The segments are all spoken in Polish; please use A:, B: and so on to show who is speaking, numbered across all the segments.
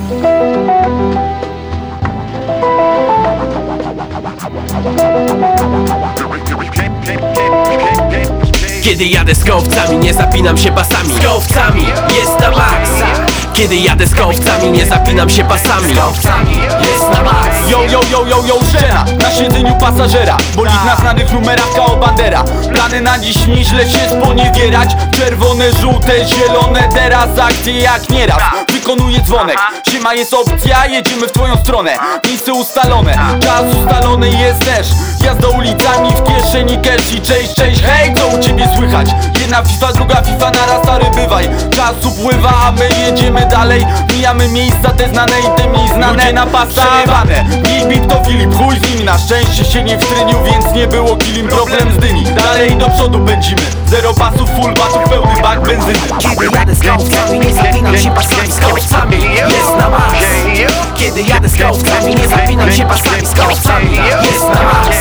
A: Kiedy jadę z kołowcami, nie zapinam się pasami. Z kołowcami jest na max. Kiedy jadę z kołowcami, nie zapinam się pasami. Z kołowcami jest na max.
B: Yo, szczera, na siedzeniu pasażera. Bolid na znanych numerach kao bandera. Plany na dziś nieźle się sponiewierać. Czerwone, żółte, zielone, teraz akcje jak nieraz. Wykonuje dzwonek, siema jest opcja, jedziemy w twoją stronę. Miejsce ustalone, czas ustalony jest też. Jazda ulicami, w kieszeni cash i cześć, hej, co u ciebie słychać? Jedna FIFA, druga FIFA, naraz stary bywaj. Czas upływa, a my jedziemy dalej. Mijamy miejsca te znane i te mniej znane. Ludzie na pasach przejebane, Big Beat to Filip, chuj z nimi. Na szczęście się nie wtrynił, więc nie było kilim. Problem z dyni, dalej do przodu pędzimy. Zero pasów, full batów, pełny bak benzyny.
A: Kiedy jadę z kołowcami, nie zapinam się pasami. Z kołowcami jest na max. Kiedy jadę z kołowcami, nie zapinam się pasami. Z kołowcami jest na max.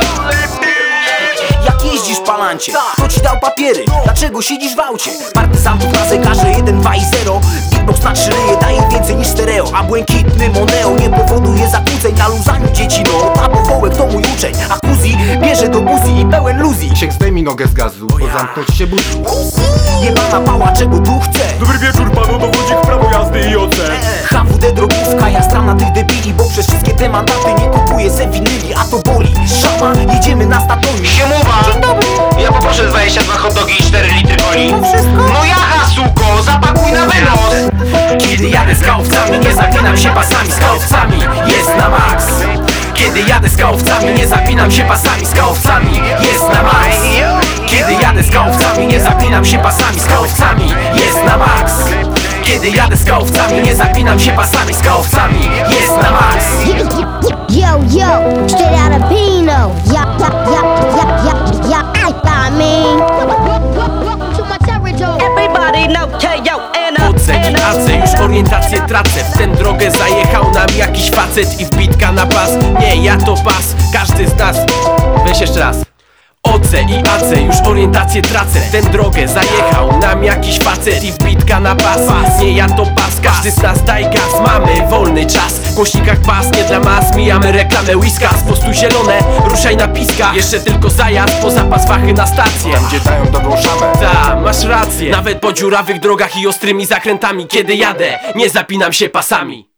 C: Jak jeździsz palancie, kto ci dał papiery? Dlaczego siedzisz w aucie? Partyzantów na zegarze 1, 2 i 0. Beatbox na 3 ryje daje więcej niż stereo. A błękitny Moneo nie powoduje zakłóceń na luzaniu dzieci. No, a Bochołek to mój uczeń, a Kuzi bierze do buzi i pełen luzji.
D: Księg, zdejmij nogę z gazu, bo zamknąć się budzi.
C: Jebana pała, czego tu chce?
B: Dobry wieczór panu, dowodzik w prawo jazdy i OC.
C: HWD drogówka, ja stram na tych debili. Bo przez wszystkie te mandaty nie kupuję se winyli. A to boli, szama, jedziemy na statowi.
E: Dzień dobry. Ja poproszę 22 hot dogi i 4 litry coli. No jaha, suko, zapakuj na wynos.
A: Kiedy jadę z kołowcami, nie zapinam się pasami. Z kołowcami jest na max. Kiedy jadę z kołowcami, nie zapinam się pasami. Z kołowcami jest na max. Kiedy jadę z kołowcami, nie zapinam się pasami. Z kołowcami jest na max. Kiedy jadę z kołowcami, nie zapinam się pasami. Z kołowcami jest na max.
F: Yo, straight out of Pino. I mean, to my territory.
G: Everybody know KO and
A: Oce i ace, już orientację tracę. W tę drogę zajechał nam jakiś facet i wbitka na pas. Nie, ja to pas, każdy z nas. Weź jeszcze raz. Oce i ace, już orientację tracę. W tę drogę zajechał nam jakiś facet i wbitka na pas. Nie, ja to pas, każdy z nas daj gaz. Mamy wolny czas, w głośnikach pas, nie dla mas. Mijamy reklamę Whiskas, z postu zielone, ruszaj na piska. Jeszcze tylko zajazd, po zapas wachy na stację.
D: Tam gdzie dają dobrą szamę.
A: Ta, masz rację. Nawet po dziurawych drogach i ostrymi zakrętami. Kiedy jadę, nie zapinam się pasami.